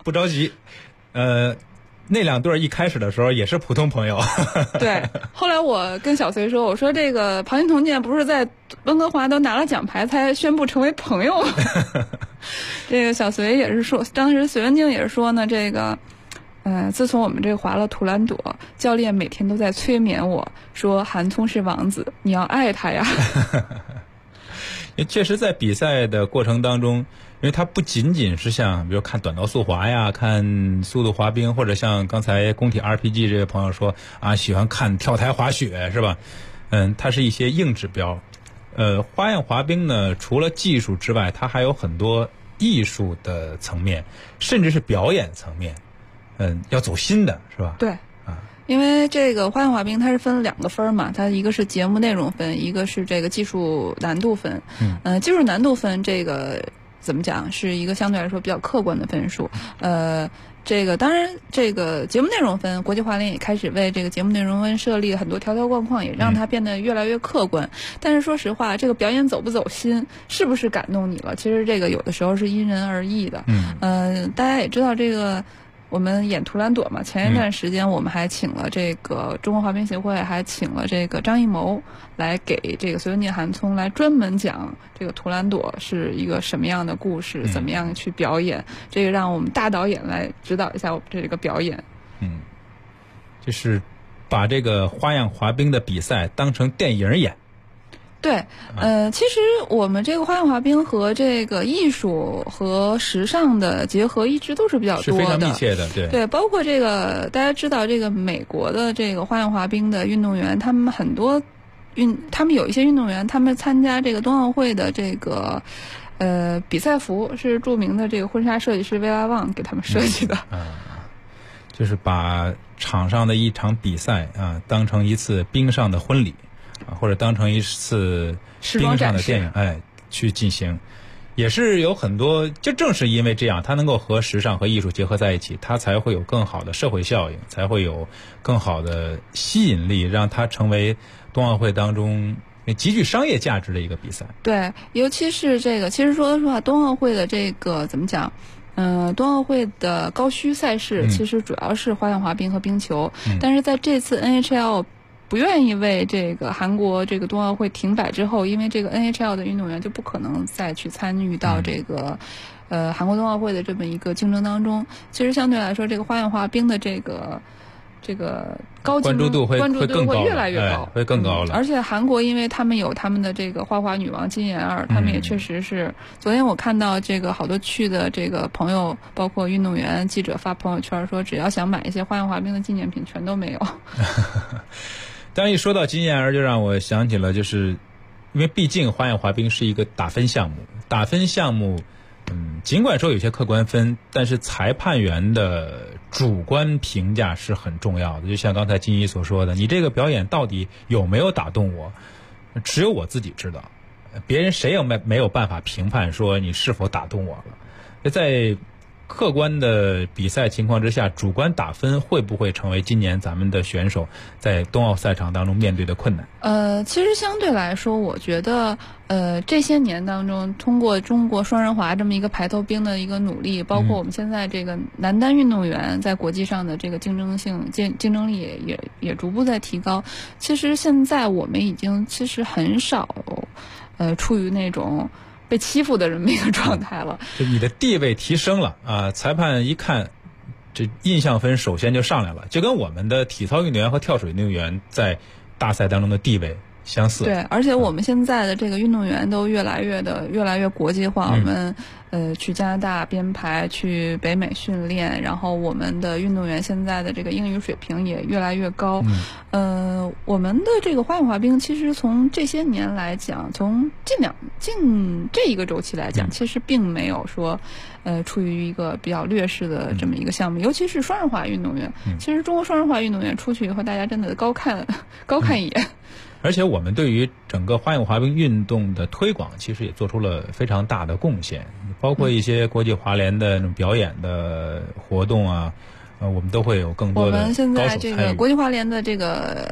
不着急。那两对一开始的时候也是普通朋友。 对，后来我跟小隋说，我说这个庞云童健不是在温哥华都拿了奖牌才宣布成为朋友。这个小隋也是说，当时隋文静也是说呢，这个自从我们这个滑了图兰朵，教练每天都在催眠我说，韩聪是王子，你要爱他呀。 也确实在比赛的过程当中，因为它不仅仅是像比如看短道速滑呀，看速度滑冰，或者像刚才工体 RPG 这位朋友说啊，喜欢看跳台滑雪是吧？它是一些硬指标。花样滑冰呢，除了技术之外，它还有很多艺术的层面，甚至是表演层面。要走心的是吧？ 对。因为这个花样滑冰它是分2个分嘛，它一个是节目内容分，一个是这个技术难度分。技术难度分这个怎么讲，是一个相对来说比较客观的分数。这个当然，这个节目内容分，国际滑联也开始为这个节目内容分设立很多条条框框，也让它变得越来越客观。但是说实话，这个表演走不走心，是不是感动你了？其实这个有的时候是因人而异的。大家也知道这个。我们演图兰朵嘛，前一段时间我们还请了这个中国滑冰协会，还请了这个张艺谋来给这个隋文静、韩聪来专门讲这个图兰朵是一个什么样的故事，怎么样去表演。这个让我们大导演来指导一下我们这个表演。 就是把这个花样滑冰的比赛当成电影演。 对，其实我们这个花样滑冰和这个艺术和时尚的结合一直都是比较多的， 是非常密切的，对。 对，包括这个大家知道，这个美国的这个花样滑冰的运动员，他们很多他们有一些运动员，他们参加这个冬奥会的这个比赛服是著名的这个婚纱设计师薇拉旺给他们设计的。 就是把场上的一场比赛当成一次冰上的婚礼。或者当成一次冰上的电影，去进行，也是有很多，就正是因为这样，它能够和时尚和艺术结合在一起，它才会有更好的社会效应，才会有更好的吸引力，让它成为冬奥会当中极具商业价值的一个比赛。 对，尤其是这个，其实说实话，冬奥会的这个怎么讲？冬奥会的高需赛事其实主要是花样滑冰和冰球，但是在这次 NHL。不愿意为这个韩国这个冬奥会停摆之后，因为这个 NHL 的运动员就不可能再去参与到这个韩国冬奥会的这么一个竞争当中。其实相对来说，这个花样滑冰的这个关注度会越来越高， 会更高了。 而且韩国因为他们有他们的这个花滑女王金妍儿，他们也确实是。昨天我看到这个好多去的这个朋友，包括运动员、记者发朋友圈说，只要想买一些花样滑冰的纪念品，全都没有。 当然一说到金妍儿，就让我想起了，就是因为毕竟花样滑冰是一个打分项目，尽管说有些客观分，但是裁判员的主观评价是很重要的。就像刚才金怡所说的，你这个表演到底有没有打动我，只有我自己知道，别人谁也没有办法评判说你是否打动我了。在客观的比赛情况之下，主观打分会不会成为今年咱们的选手在冬奥赛场当中面对的困难？ 其实相对来说，我觉得这些年当中，通过中国双人滑这么一个排头兵的一个努力，包括我们现在这个男单运动员在国际上的这个竞争力也逐步在提高。其实现在我们已经其实很少处于那种被欺负的这么一个状态了， 就你的地位提升了啊！裁判一看，这印象分首先就上来了，就跟我们的体操运动员和跳水运动员在大赛当中的地位相似。 对，而且我们现在的这个运动员都越来越国际化。我们去加拿大编排，去北美训练，然后我们的运动员现在的这个英语水平也越来越高。我们的这个花样滑冰，其实从这些年来讲，从近这一个周期来讲，其实并没有说处于一个比较劣势的这么一个项目，尤其是双人滑运动员。其实中国双人滑运动员出去以后，大家真的高看一眼。 而且我们对于整个花样滑冰运动的推广，其实也做出了非常大的贡献，包括一些国际滑联的那种表演的活动啊，我们都会有更多的高手参与。 我们现在这个国际滑联的这个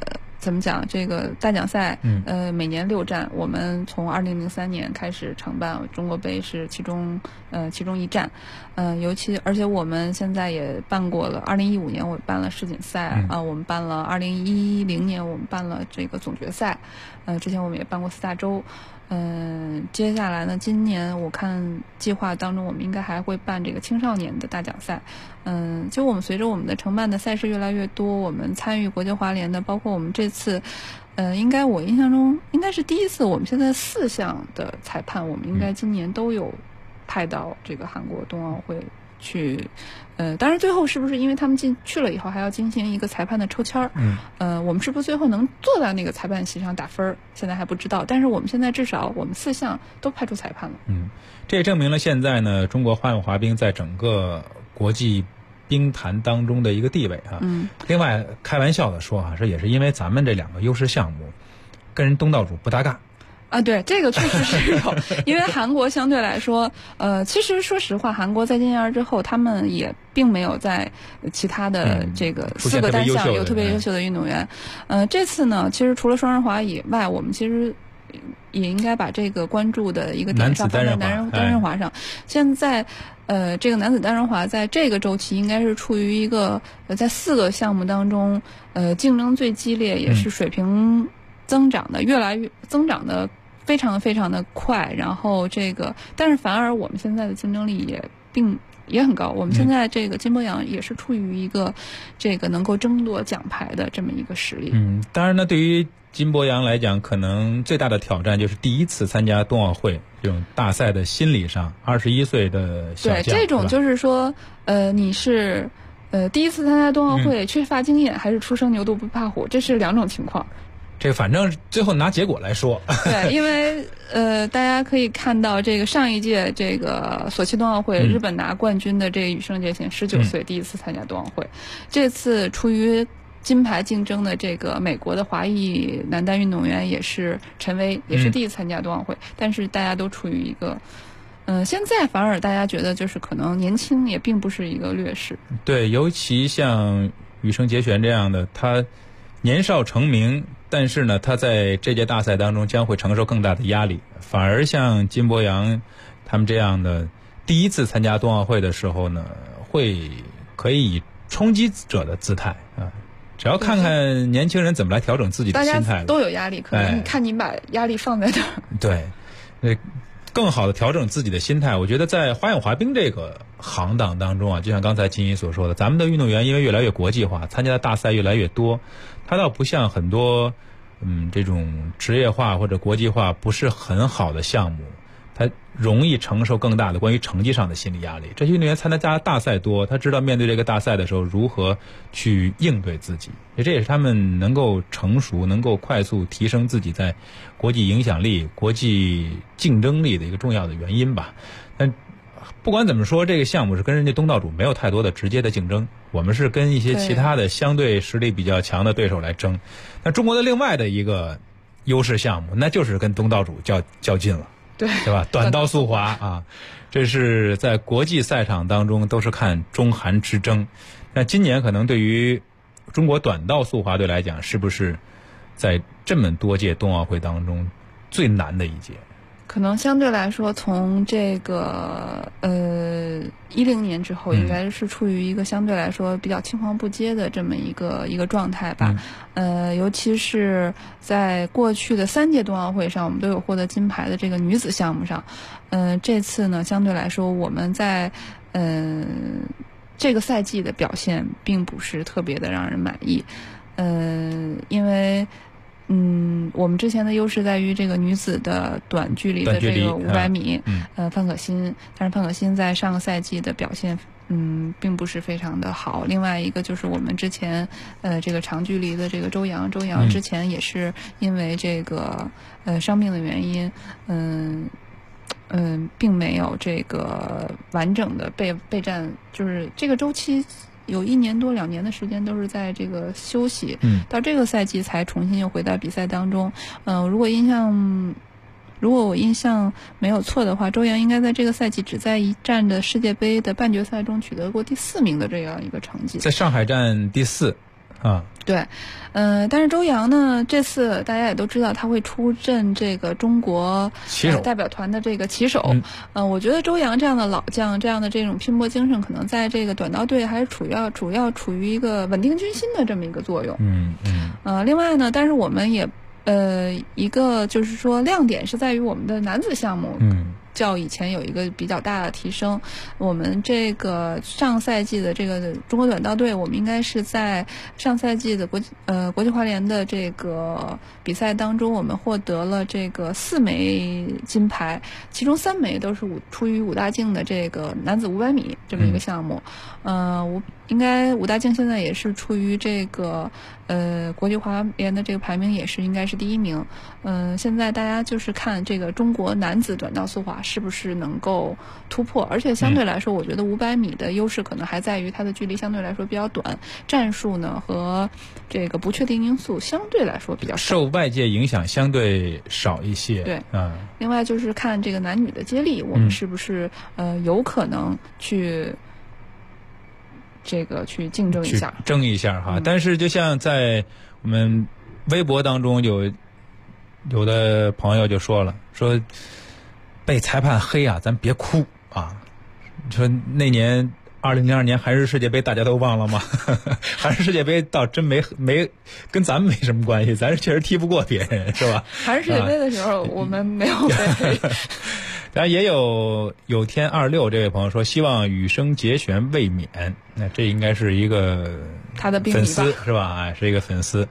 怎么讲？这个大奖赛，每年6站，我们从2003年开始承办，中国杯是其中一站，而且我们现在也办过了，2015年我办了世锦赛，我们办了2010年我们办了这个总决赛，之前我们也办过4大洲。接下来呢，今年我看计划当中，我们应该还会办这个青少年的大奖赛。就我们随着我们的承办的赛事越来越多，我们参与国际滑联的，包括我们这次，应该我印象中应该是第一次，我们现在4项的裁判，我们应该今年都有派到这个韩国冬奥会去。当然最后是不是因为他们去了以后还要进行一个裁判的抽签儿？我们是不是最后能坐在那个裁判席上打分？现在还不知道。但是我们现在至少我们4项都派出裁判了。 这也证明了现在呢，中国花样滑冰在整个国际冰坛当中的一个地位啊。另外开玩笑的说啊，这也是因为咱们这2个优势项目跟人东道主不搭嘎。 对，这个确实是有，因为韩国相对来说，其实说实话，韩国在今年儿之后，他们也并没有在其他的这个4个单项有特别优秀的运动员。这次呢，其实除了双人滑以外，我们其实也应该把这个关注的一个点上放在单人滑上。现在，这个男子单人滑在这个周期应该是处于一个在4个项目当中，竞争最激烈，也是水平增长的非常非常的快，然后但是反而我们现在的竞争力也很高。我们现在这个金博洋也是处于一个这个能够争夺奖牌的这么一个实力。 当然呢，对于金博洋来讲，可能最大的挑战就是第一次参加冬奥会这种大赛的心理上，21岁的小将。 对，这种就是说，你是第一次参加冬奥会，缺乏经验，还是初生牛犊不怕虎，这是2种情况。 这个反正最后拿结果来说。 对，因为大家可以看到这个上一届这个索契冬奥会，日本拿冠军的这个羽生结弦19岁第一次参加冬奥会，这次出于金牌竞争的这个美国的华裔男单运动员也是陈薇，也是第一次参加冬奥会，但是大家都处于一个现在反而大家觉得就是可能年轻也并不是一个劣势。 对，尤其像羽生结弦这样的，他年少成名，但是呢，他在这届大赛当中将会承受更大的压力。反而像金博洋他们这样的第一次参加冬奥会的时候呢，可以以冲击者的姿态啊，只要看看年轻人怎么来调整自己的心态。 大家都有压力，可能你看你把压力放在哪儿。 对，更好的调整自己的心态。我觉得在花样滑冰这个行当当中啊，就像刚才金一所说的，咱们的运动员因为越来越国际化，参加的大赛越来越多，他倒不像很多这种职业化或者国际化不是很好的项目，他容易承受更大的关于成绩上的心理压力。这些运动员参加大赛多，他知道面对这个大赛的时候如何去应对自己，这也是他们能够成熟、能够快速提升自己在国际影响力、国际竞争力的一个重要的原因吧。但不管怎么说，这个项目是跟人家东道主没有太多的直接的竞争，我们是跟一些其他的相对实力比较强的对手来争。那中国的另外的一个优势项目，那就是跟东道主较劲了。对吧？短道速滑啊，这是在国际赛场当中都是看中韩之争。那今年可能对于中国短道速滑队来讲，是不是在这么多届冬奥会当中最难的一届？ 可能相对来说，从这个10年之后，应该是处于一个相对来说比较青黄不接的这么一个状态吧。尤其是在过去的3届冬奥会上，我们都有获得金牌的这个女子项目上，这次呢，相对来说我们在这个赛季的表现并不是特别的让人满意，因为我们之前的优势在于这个女子的短距离的这个500米，范可新，但是范可新在上个赛季的表现，并不是非常的好。另外一个就是我们之前这个长距离的这个周洋之前也是因为这个伤病的原因，并没有这个完整的备战，就是这个周期有1年多2年的时间都是在这个休息，到这个赛季才重新又回到比赛当中。如果我印象没有错的话，周洋应该在这个赛季只在一站的世界杯的半决赛中取得过第4名的这样一个成绩， 在上海站第4啊。 对，但是周洋呢，这次大家也都知道他会出阵这个中国代表团的这个旗手。我觉得周洋这样的老将，这样的这种拼搏精神，可能在这个短道队还是主要处于一个稳定军心的这么一个作用。另外呢，但是我们也一个就是说亮点是在于我们的男子项目。较以前有一个比较大的提升。我们这个上赛季的这个中国短道队，我们应该是在上赛季的国际滑联的这个比赛当中，我们获得了这个4枚金牌，其中3枚都是出于武大靖的这个男子500米这么一个项目。应该武大靖现在也是处于这个国际滑联的这个排名也是应该是第1名。现在大家就是看这个中国男子短道速滑是不是能够突破，而且相对来说，我觉得500米的优势可能还在于它的距离相对来说比较短，战术呢和这个不确定因素相对来说比较少， 受外界影响相对少一些。 对，另外就是看这个男女的接力，我们是不是有可能去竞争一下， 争一下哈。但是就像在我们微博当中有的朋友就说了，说被裁判黑啊，咱别哭啊。说那年2002年韩日世界杯大家都忘了吗？韩日世界杯倒真没跟咱们没什么关系，咱是确实踢不过别人，是吧？ 韩日世界杯的时候我们没有被黑。 然后也有天26这位朋友说希望羽生结弦卫冕，那这应该是一个他的粉丝是吧？是一个粉丝。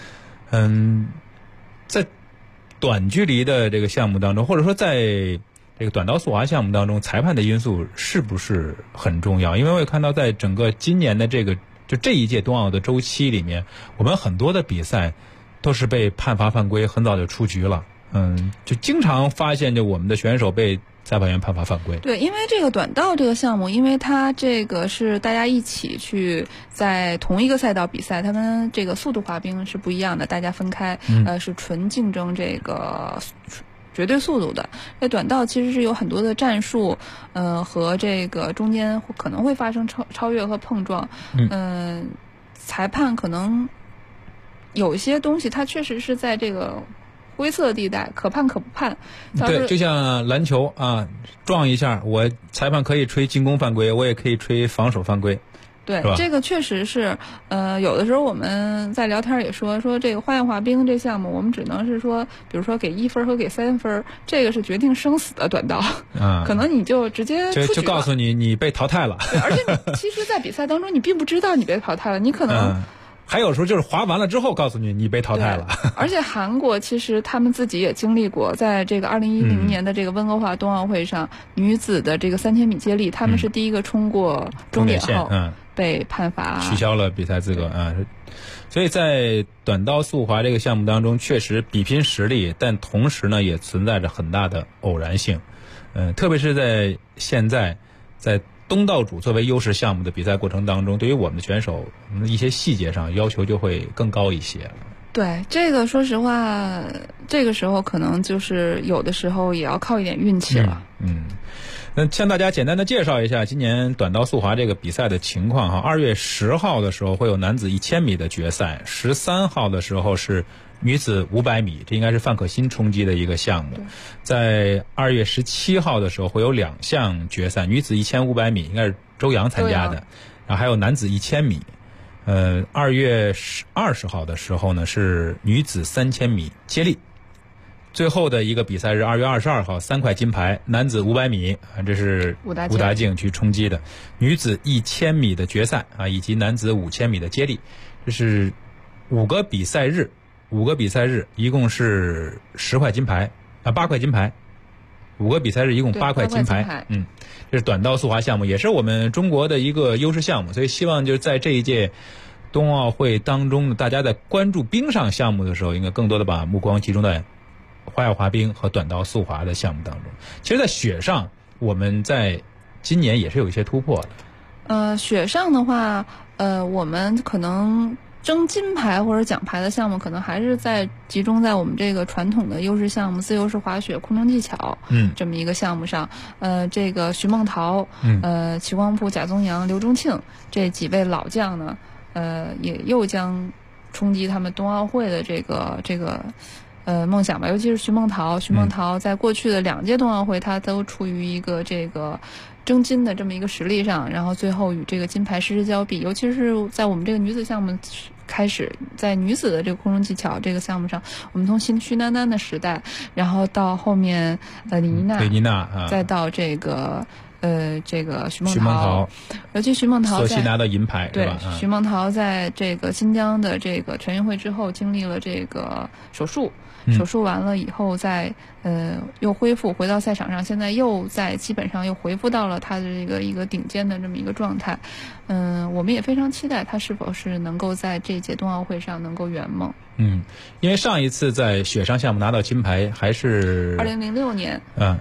在短距离的这个项目当中，或者说在这个短道速滑项目当中，裁判的因素是不是很重要？因为我也看到在整个今年的这一届冬奥的周期里面，我们很多的比赛都是被判罚犯规，很早就出局了。就经常发现，就我们的选手被裁判员判罚犯规。 对，因为这个短道这个项目，因为它这个是大家一起去在同一个赛道比赛，它跟这个速度滑冰是不一样的，大家分开，是纯竞争这个绝对速度的。这短道其实是有很多的战术，和这个中间可能会发生超越和碰撞。裁判可能有一些东西，它确实是在这个灰色地带，可判可不判。 对，就像篮球啊，撞一下，我裁判可以吹进攻犯规，我也可以吹防守犯规。 对，这个确实是，有的时候我们在聊天也说这个花样滑冰这项目，我们只能是说，比如说给1分和给3分，这个是决定生死的短道，可能你就直接出局了， 就告诉你被淘汰了。 对，而且你其实，在比赛当中你并不知道你被淘汰了，你可能。 还有时候就是滑完了之后告诉你被淘汰了。 而且韩国其实他们自己也经历过，在这个2010年的这个温哥华冬奥会上，女子的这个3000米接力，他们是第一个冲过终点后被判罚取消了比赛资格啊。所以在短道速滑这个项目当中，确实比拼实力，但同时呢也存在着很大的偶然性。特别是在现在在东道主作为优势项目的比赛过程当中，对于我们的选手一些细节上要求就会更高一些。 对，这个说实话，这个时候可能就是有的时候也要靠一点运气了。 那向大家简单的介绍一下今年短道速滑这个比赛的情况哈。2月10号的时候会有男子1000米的决赛，13号的时候是女子500米，这应该是范可新冲击的一个项目。在2月17号的时候会有2项决赛，女子1500米应该是周洋参加的，然后还有男子1000米。2月20号的时候呢是女子3000米接力。最后的一个比赛是2月22号3块金牌，男子500米这是武大靖去冲击的，女子1000米的决赛以及男子5000米的接力，这是5个比赛日，一共是10块金牌8块金牌，5个比赛日一共8块金牌。这是短道速滑项目，也是我们中国的一个优势项目，所以希望就是在这一届冬奥会当中大家在关注冰上项目的时候，应该更多的把目光集中在花样滑冰和短道速滑的项目当中。其实在雪上我们在今年也是有一些突破的。雪上的话我们可能争金牌或者奖牌的项目可能还是集中在我们这个传统的优势项目自由式滑雪空中技巧这么一个项目上。这个徐梦桃齐光璞、贾宗洋、刘钟庆这几位老将呢也又将冲击他们冬奥会的这个梦想吧。尤其是徐梦桃在过去的2届冬奥会，他都处于一个这个争金的这么一个实力上，然后最后与这个金牌失之交臂。尤其是在我们这个女子项目开始，在女子的这个空中技巧这个项目上，我们从徐楠楠的时代，然后到后面李妮娜，再到这个徐梦桃，尤其徐梦桃索契拿到银牌， 对，徐梦桃在这个新疆的这个全运会之后，经历了这个手术完了以后，又恢复回到赛场上，现在又基本上又恢复到了他的这个一个顶尖的这么一个状态。我们也非常期待他是否是能够在这届冬奥会上能够圆梦。 因为上一次在雪上项目拿到金牌还是 2006年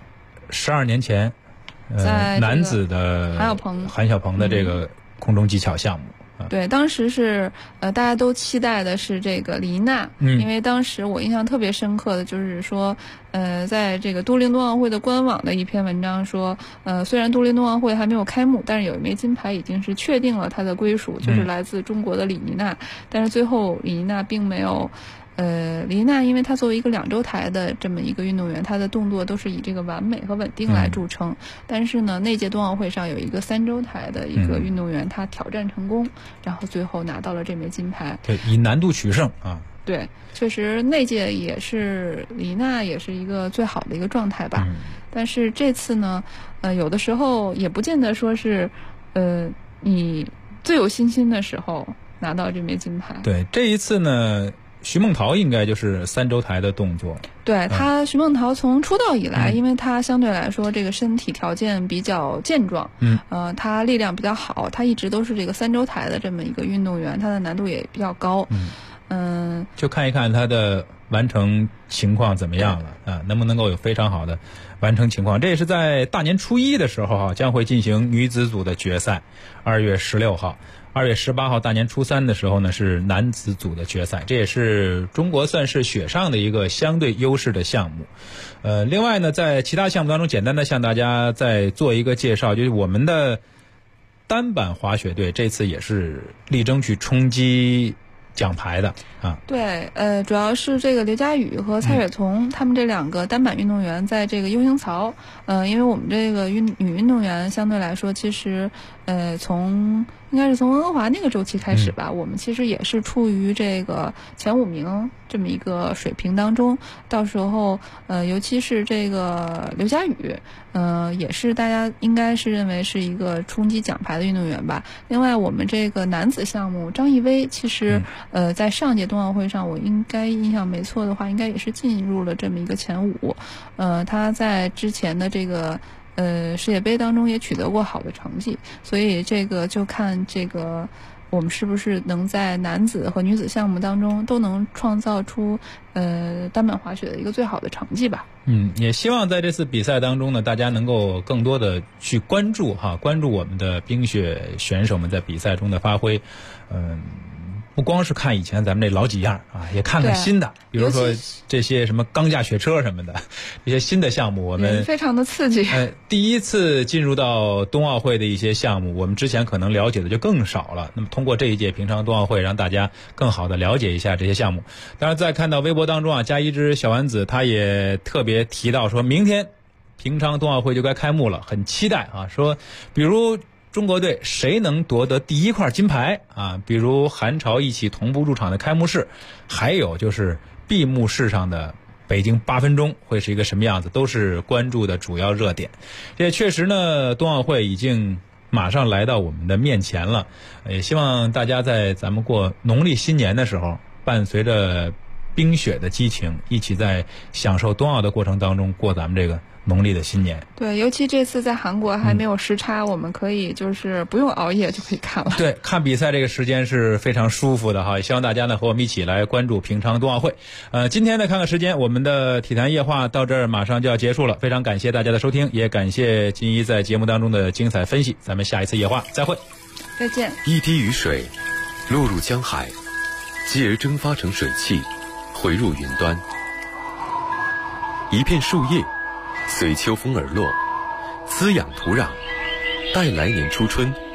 ，12年前。 在男子的韩晓鹏的这个空中技巧项目， 对，当时是大家都期待的是这个李娜，因为当时我印象特别深刻的就是说，在这个都灵冬奥会的官网的一篇文章说，虽然都灵冬奥会还没有开幕，但是有一枚金牌已经是确定了它的归属，就是来自中国的李妮娜，但是最后李妮娜并没有。李妮娜因为她作为一个2周台的这么一个运动员，她的动作都是以这个完美和稳定来著称。但是呢，那届冬奥会上有一个3周台的一个运动员，她挑战成功，然后最后拿到了这枚金牌。 对，以难度取胜啊。 对，确实那届也是李妮娜也是一个最好的一个状态吧。但是这次呢，有的时候也不见得说是，你最有信心的时候拿到这枚金牌。 对，这一次呢。徐梦桃应该就是3周台的动作。 对，她徐梦桃从出道以来，因为她相对来说这个身体条件比较健壮，她力量比较好，她一直都是这个3周台的这么一个运动员，她的难度也比较高。 就看一看她的完成情况怎么样了能不能够有非常好的完成情况。这也是在大年初1的时候将会进行女子组的决赛，2月16号。2月18号大年初3的时候呢，是男子组的决赛，这也是中国算是雪上的一个相对优势的项目。另外呢，在其他项目当中，简单的向大家再做一个介绍，就是我们的单板滑雪队这次也是力争去冲击奖牌的啊。 对，主要是这个刘佳宇和蔡雪桐他们这2个单板运动员在这个 U 型槽，因为我们这个女运动员相对来说，其实应该是从温哥华那个周期开始吧，我们其实也是处于这个前5名这么一个水平当中。到时候尤其是这个刘佳宇，也是大家应该是认为是一个冲击奖牌的运动员吧。另外我们这个男子项目张艺威，其实在上届冬奥会上，我应该印象没错的话，应该也是进入了这么一个前5。他在之前的这个世界杯当中也取得过好的成绩，所以这个就看这个我们是不是能在男子和女子项目当中都能创造出单板滑雪的一个最好的成绩吧。 也希望在这次比赛当中呢，大家能够更多的去关注我们的冰雪选手们在比赛中的发挥。不光是看以前咱们这老几样也看看新的，比如说这些什么钢架雪车什么的，这些新的项目我们非常的刺激。 第一次进入到冬奥会的一些项目，我们之前可能了解的就更少了。那么通过这一届平昌冬奥会，让大家更好的了解一下这些项目。当然，在看到微博当中加一只小丸子，他也特别提到说，明天平昌冬奥会就该开幕了，很期待说比如中国队谁能夺得第1块金牌比如韩朝一起同步入场的开幕式，还有就是闭幕式上的北京8分钟会是一个什么样子，都是关注的主要热点。这确实呢，冬奥会已经马上来到我们的面前了，也希望大家在咱们过农历新年的时候，伴随着冰雪的激情，一起在享受冬奥的过程当中过咱们这个农历的新年。 对，尤其这次在韩国还没有时差，我们可以就是不用熬夜就可以看了。 对，看比赛这个时间是非常舒服的也希望大家呢和我们一起来关注平昌冬奥会。今天呢看看时间，我们的体坛夜话到这儿马上就要结束了，非常感谢大家的收听，也感谢金一在节目当中的精彩分析，咱们下一次夜话再会。 再见。 一滴雨水落入江海，继而蒸发成水汽回入云端，一片树叶随秋风而落，滋养土壤，待来年初春